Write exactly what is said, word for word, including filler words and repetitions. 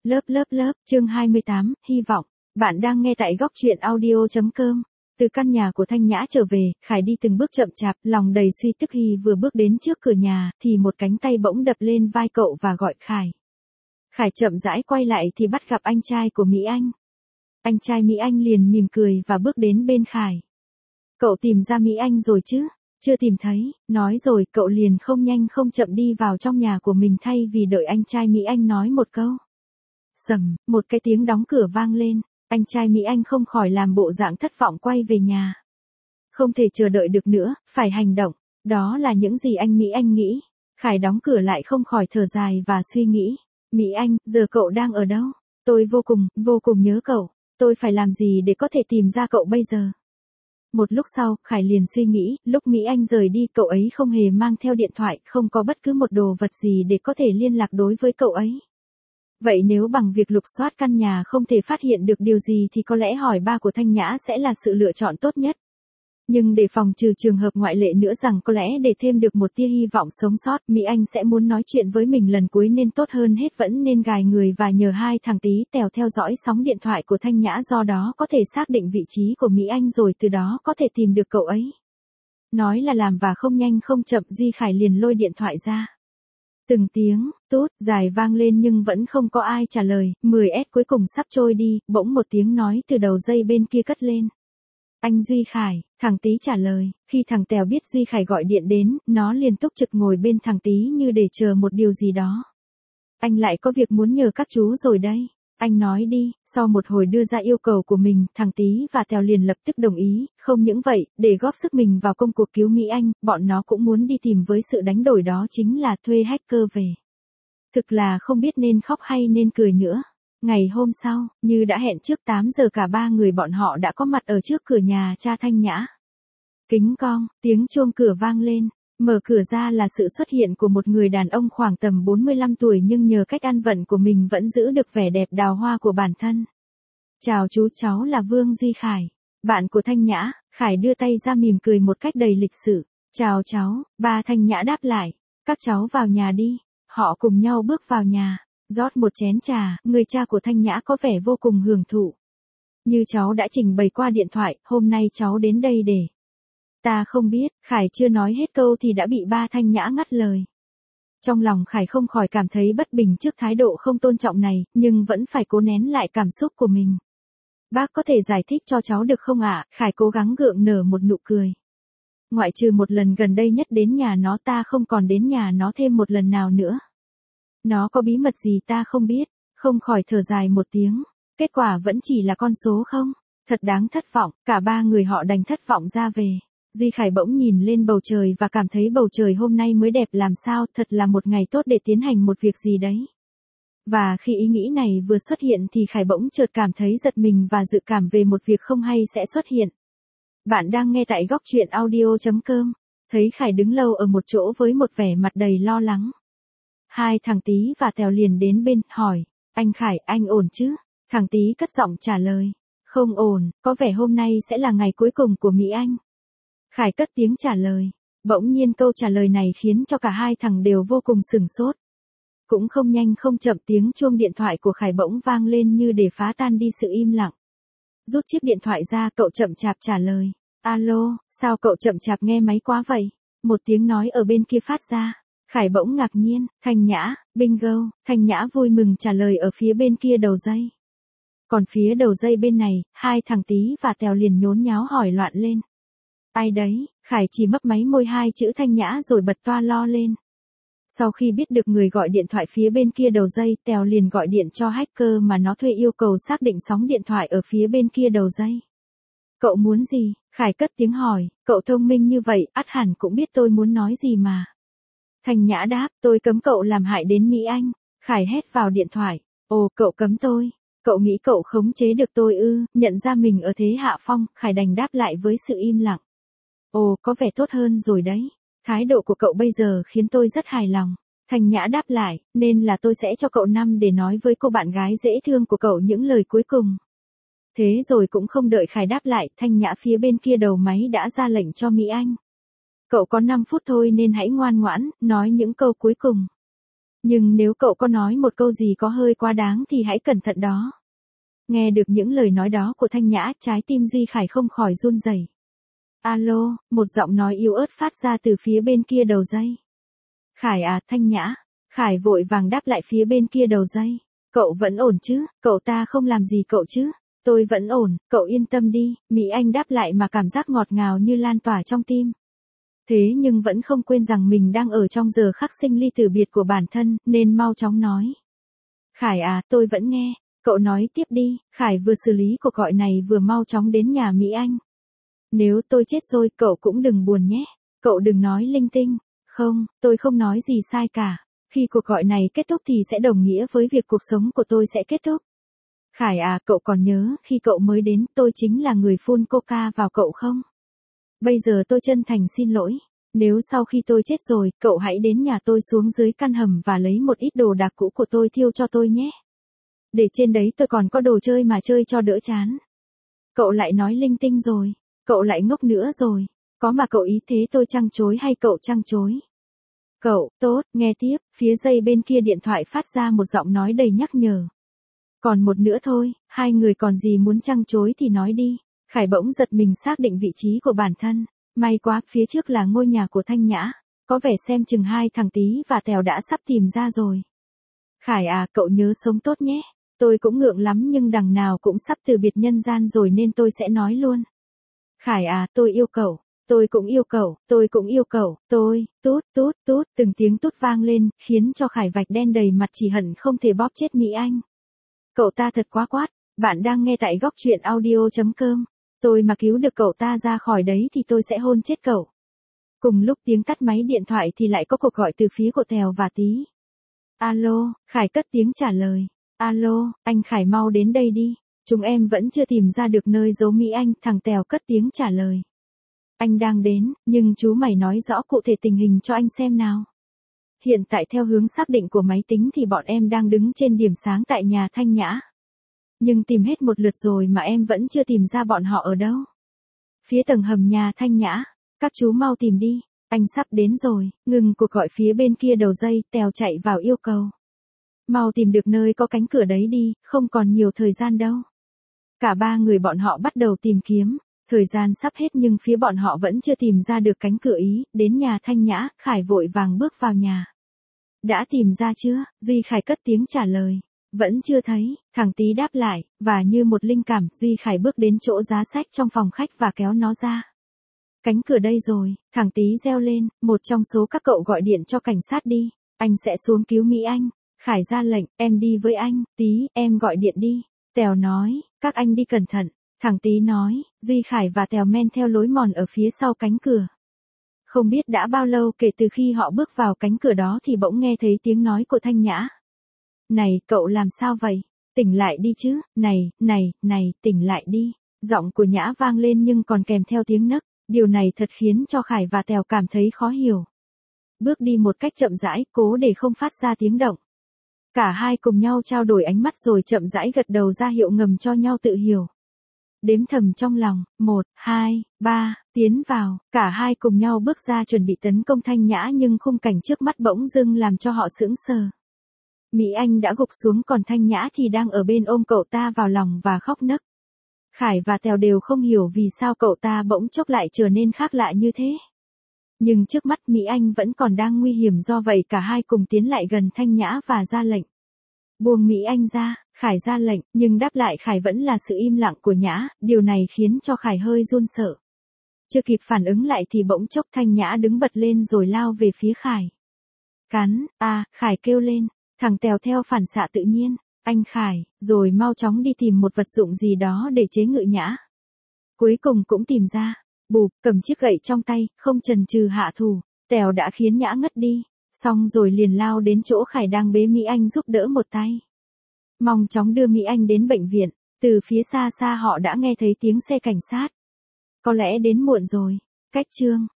Lớp lớp lớp, chương hai mươi tám, hy vọng. Bạn đang nghe tại góc truyện audio chấm com. Từ căn nhà của Thanh Nhã trở về, Khải đi từng bước chậm chạp, lòng đầy suy tức. Hy vừa bước đến trước cửa nhà, thì một cánh tay bỗng đập lên vai cậu và gọi Khải. Khải chậm rãi quay lại thì bắt gặp anh trai của Mỹ Anh. Anh trai Mỹ Anh liền mỉm cười và bước đến bên Khải. Cậu tìm ra Mỹ Anh rồi chứ? Chưa tìm thấy, nói rồi cậu liền không nhanh không chậm đi vào trong nhà của mình thay vì đợi anh trai Mỹ Anh nói một câu. Sầm, một cái tiếng đóng cửa vang lên, anh trai Mỹ Anh không khỏi làm bộ dạng thất vọng quay về nhà. Không thể chờ đợi được nữa, phải hành động, đó là những gì anh Mỹ Anh nghĩ. Khải đóng cửa lại không khỏi thở dài và suy nghĩ. Mỹ Anh, giờ cậu đang ở đâu? Tôi vô cùng, vô cùng nhớ cậu, tôi phải làm gì để có thể tìm ra cậu bây giờ? Một lúc sau, Khải liền suy nghĩ, lúc Mỹ Anh rời đi cậu ấy không hề mang theo điện thoại, không có bất cứ một đồ vật gì để có thể liên lạc đối với cậu ấy. Vậy nếu bằng việc lục soát căn nhà không thể phát hiện được điều gì thì có lẽ hỏi ba của Thanh Nhã sẽ là sự lựa chọn tốt nhất. Nhưng để phòng trừ trường hợp ngoại lệ nữa rằng có lẽ để thêm được một tia hy vọng sống sót, Mỹ Anh sẽ muốn nói chuyện với mình lần cuối nên tốt hơn hết vẫn nên gài người và nhờ hai thằng Tí Tèo theo dõi sóng điện thoại của Thanh Nhã, do đó có thể xác định vị trí của Mỹ Anh rồi từ đó có thể tìm được cậu ấy. Nói là làm và không nhanh không chậm, Duy Khải liền lôi điện thoại ra. Từng tiếng, tút, dài vang lên nhưng vẫn không có ai trả lời, mười S cuối cùng sắp trôi đi, bỗng một tiếng nói từ đầu dây bên kia cất lên. Anh Duy Khải, thằng Tí trả lời, khi thằng Tèo biết Duy Khải gọi điện đến, nó liền túc trực ngồi bên thằng Tí như để chờ một điều gì đó. Anh lại có việc muốn nhờ các chú rồi đây. Anh nói đi. Sau một hồi đưa ra yêu cầu của mình, thằng Tí và Tèo liền lập tức đồng ý, không những vậy, để góp sức mình vào công cuộc cứu Mỹ Anh, bọn nó cũng muốn đi tìm với sự đánh đổi đó chính là thuê hacker về. Thực là không biết nên khóc hay nên cười nữa. Ngày hôm sau, như đã hẹn trước tám giờ cả ba người bọn họ đã có mặt ở trước cửa nhà cha Thanh Nhã. Kính cong, tiếng chuông cửa vang lên, mở cửa ra là sự xuất hiện của một người đàn ông khoảng tầm bốn mươi lăm tuổi nhưng nhờ cách ăn vận của mình vẫn giữ được vẻ đẹp đào hoa của bản thân. Chào chú, cháu là Vương Duy Khải, bạn của Thanh Nhã. Khải đưa tay ra mỉm cười một cách đầy lịch sự. Chào cháu, ba Thanh Nhã đáp lại. Các cháu vào nhà đi. Họ cùng nhau bước vào nhà. Rót một chén trà, người cha của Thanh Nhã có vẻ vô cùng hưởng thụ. Như cháu đã trình bày qua điện thoại, hôm nay cháu đến đây để... Ta không biết, Khải chưa nói hết câu thì đã bị ba Thanh Nhã ngắt lời. Trong lòng Khải không khỏi cảm thấy bất bình trước thái độ không tôn trọng này, nhưng vẫn phải cố nén lại cảm xúc của mình. Bác có thể giải thích cho cháu được không ạ? Khải cố gắng gượng nở một nụ cười. Ngoại trừ một lần gần đây nhất đến nhà nó, ta không còn đến nhà nó thêm một lần nào nữa. Nó có bí mật gì ta không biết, không khỏi thở dài một tiếng. Kết quả vẫn chỉ là con số không? Thật đáng thất vọng, cả ba người họ đành thất vọng ra về. Duy Khải bỗng nhìn lên bầu trời và cảm thấy bầu trời hôm nay mới đẹp làm sao, thật là một ngày tốt để tiến hành một việc gì đấy. Và khi ý nghĩ này vừa xuất hiện thì Khải bỗng chợt cảm thấy giật mình và dự cảm về một việc không hay sẽ xuất hiện. Bạn đang nghe tại góc truyện audio chấm com. Thấy Khải đứng lâu ở một chỗ với một vẻ mặt đầy lo lắng. Hai thằng Tí và Tèo liền đến bên, hỏi, anh Khải, anh ổn chứ? Thằng Tí cất giọng trả lời, không ổn, có vẻ hôm nay sẽ là ngày cuối cùng của Mỹ Anh. Khải cất tiếng trả lời, bỗng nhiên câu trả lời này khiến cho cả hai thằng đều vô cùng sửng sốt. Cũng không nhanh không chậm tiếng chuông điện thoại của Khải bỗng vang lên như để phá tan đi sự im lặng. Rút chiếc điện thoại ra cậu chậm chạp trả lời, alo, sao cậu chậm chạp nghe máy quá vậy? Một tiếng nói ở bên kia phát ra. Khải bỗng ngạc nhiên, Thanh Nhã, bingo, Thanh Nhã vui mừng trả lời ở phía bên kia đầu dây. Còn phía đầu dây bên này, hai thằng Tí và Tèo liền nhốn nháo hỏi loạn lên. Ai đấy? Khải chỉ mấp máy môi hai chữ Thanh Nhã rồi bật toa lo lên. Sau khi biết được người gọi điện thoại phía bên kia đầu dây, Tèo liền gọi điện cho hacker mà nó thuê yêu cầu xác định sóng điện thoại ở phía bên kia đầu dây. Cậu muốn gì? Khải cất tiếng hỏi, cậu thông minh như vậy, ắt hẳn cũng biết tôi muốn nói gì mà. Thanh Nhã đáp, tôi cấm cậu làm hại đến Mỹ Anh. Khải hét vào điện thoại, ồ, cậu cấm tôi, cậu nghĩ cậu khống chế được tôi ư? Nhận ra mình ở thế hạ phong, Khải đành đáp lại với sự im lặng. Ồ, có vẻ tốt hơn rồi đấy. Thái độ của cậu bây giờ khiến tôi rất hài lòng. Thanh Nhã đáp lại, nên là tôi sẽ cho cậu năm để nói với cô bạn gái dễ thương của cậu những lời cuối cùng. Thế rồi cũng không đợi Khải đáp lại, Thanh Nhã phía bên kia đầu máy đã ra lệnh cho Mỹ Anh. Cậu có năm phút thôi nên hãy ngoan ngoãn, nói những câu cuối cùng. Nhưng nếu cậu có nói một câu gì có hơi quá đáng thì hãy cẩn thận đó. Nghe được những lời nói đó của Thanh Nhã, trái tim Duy Khải không khỏi run rẩy. Alo, một giọng nói yếu ớt phát ra từ phía bên kia đầu dây. Khải à, Thanh Nhã. Khải vội vàng đáp lại phía bên kia đầu dây. Cậu vẫn ổn chứ, cậu ta không làm gì cậu chứ. Tôi vẫn ổn, cậu yên tâm đi, Mỹ Anh đáp lại mà cảm giác ngọt ngào như lan tỏa trong tim. Thế nhưng vẫn không quên rằng mình đang ở trong giờ khắc sinh ly tử biệt của bản thân, nên mau chóng nói. Khải à, tôi vẫn nghe, cậu nói tiếp đi. Khải vừa xử lý cuộc gọi này vừa mau chóng đến nhà Mỹ Anh. Nếu tôi chết rồi, cậu cũng đừng buồn nhé, cậu đừng nói linh tinh. Không, tôi không nói gì sai cả. Khi cuộc gọi này kết thúc thì sẽ đồng nghĩa với việc cuộc sống của tôi sẽ kết thúc. Khải à, cậu còn nhớ khi cậu mới đến tôi chính là người phun coca vào cậu không? Bây giờ tôi chân thành xin lỗi. Nếu sau khi tôi chết rồi, cậu hãy đến nhà tôi xuống dưới căn hầm và lấy một ít đồ đạc cũ của tôi thiêu cho tôi nhé. Để trên đấy tôi còn có đồ chơi mà chơi cho đỡ chán. Cậu lại nói linh tinh rồi. Cậu lại ngốc nữa rồi. Có mà cậu ý thế tôi trăng chối hay cậu trăng chối? Cậu, tốt, nghe tiếp, phía dây bên kia điện thoại phát ra một giọng nói đầy nhắc nhở. Còn một nữa thôi, hai người còn gì muốn trăng chối thì nói đi. Khải bỗng giật mình xác định vị trí của bản thân. May quá, phía trước là ngôi nhà của Thanh Nhã. Có vẻ xem chừng hai thằng Tí và Tèo đã sắp tìm ra rồi. Khải à, cậu nhớ sống tốt nhé. Tôi cũng ngượng lắm nhưng đằng nào cũng sắp từ biệt nhân gian rồi nên tôi sẽ nói luôn. Khải à, tôi yêu cậu. Tôi cũng yêu cậu, tôi cũng yêu cậu, tôi, tút, tút, tút, từng tiếng tút vang lên, khiến cho Khải vạch đen đầy mặt chỉ hận không thể bóp chết Mỹ Anh. Cậu ta thật quá quát, bạn đang nghe tại góc truyện audio.com. Tôi mà cứu được cậu ta ra khỏi đấy thì tôi sẽ hôn chết cậu. Cùng lúc tiếng tắt máy điện thoại thì lại có cuộc gọi từ phía của Tèo và Tí. Alo, Khải cất tiếng trả lời. Alo, anh Khải mau đến đây đi. Chúng em vẫn chưa tìm ra được nơi giấu Mỹ Anh, thằng Tèo cất tiếng trả lời. Anh đang đến, nhưng chú mày nói rõ cụ thể tình hình cho anh xem nào. Hiện tại theo hướng xác định của máy tính thì bọn em đang đứng trên điểm sáng tại nhà Thanh Nhã. Nhưng tìm hết một lượt rồi mà em vẫn chưa tìm ra bọn họ ở đâu. Phía tầng hầm nhà Thanh Nhã, các chú mau tìm đi, anh sắp đến rồi. Ngừng cuộc gọi phía bên kia đầu dây, Tèo chạy vào yêu cầu. Mau tìm được nơi có cánh cửa đấy đi, không còn nhiều thời gian đâu. Cả ba người bọn họ bắt đầu tìm kiếm. Thời gian sắp hết nhưng phía bọn họ vẫn chưa tìm ra được cánh cửa ý, đến nhà Thanh Nhã, Khải vội vàng bước vào nhà. Đã tìm ra chưa? Duy Khải cất tiếng trả lời. Vẫn chưa thấy, thằng Tí đáp lại, và như một linh cảm, Duy Khải bước đến chỗ giá sách trong phòng khách và kéo nó ra. Cánh cửa đây rồi, thằng Tí reo lên, một trong số các cậu gọi điện cho cảnh sát đi, anh sẽ xuống cứu Mỹ Anh. Khải ra lệnh, em đi với anh, Tí, em gọi điện đi. Tèo nói, các anh đi cẩn thận. Thằng Tí nói, Duy Khải và Tèo men theo lối mòn ở phía sau cánh cửa. Không biết đã bao lâu kể từ khi họ bước vào cánh cửa đó thì bỗng nghe thấy tiếng nói của Thanh Nhã. Này, cậu làm sao vậy? Tỉnh lại đi chứ, này, này, này, tỉnh lại đi. Giọng của Nhã vang lên nhưng còn kèm theo tiếng nấc, điều này thật khiến cho Khải và Tèo cảm thấy khó hiểu. Bước đi một cách chậm rãi, cố để không phát ra tiếng động. Cả hai cùng nhau trao đổi ánh mắt rồi chậm rãi gật đầu ra hiệu ngầm cho nhau tự hiểu. Đếm thầm trong lòng, một, hai, ba, tiến vào, cả hai cùng nhau bước ra chuẩn bị tấn công Thanh Nhã nhưng khung cảnh trước mắt bỗng dưng làm cho họ sững sờ. Mỹ Anh đã gục xuống còn Thanh Nhã thì đang ở bên ôm cậu ta vào lòng và khóc nấc. Khải và Tèo đều không hiểu vì sao cậu ta bỗng chốc lại trở nên khác lạ như thế. Nhưng trước mắt Mỹ Anh vẫn còn đang nguy hiểm do vậy cả hai cùng tiến lại gần Thanh Nhã và ra lệnh. Buông Mỹ Anh ra, Khải ra lệnh, nhưng đáp lại Khải vẫn là sự im lặng của Nhã, điều này khiến cho Khải hơi run sợ. Chưa kịp phản ứng lại thì bỗng chốc Thanh Nhã đứng bật lên rồi lao về phía Khải. Cắn, a, Khải kêu lên, thằng Tèo theo phản xạ tự nhiên, anh Khải, rồi mau chóng đi tìm một vật dụng gì đó để chế ngự Nhã. Cuối cùng cũng tìm ra, bụp, cầm chiếc gậy trong tay, không chần chừ hạ thủ, Tèo đã khiến Nhã ngất đi. Xong rồi liền lao đến chỗ Khải đang bế Mỹ Anh giúp đỡ một tay. Mong chóng đưa Mỹ Anh đến bệnh viện, từ phía xa xa họ đã nghe thấy tiếng xe cảnh sát. Có lẽ đến muộn rồi. Cách chương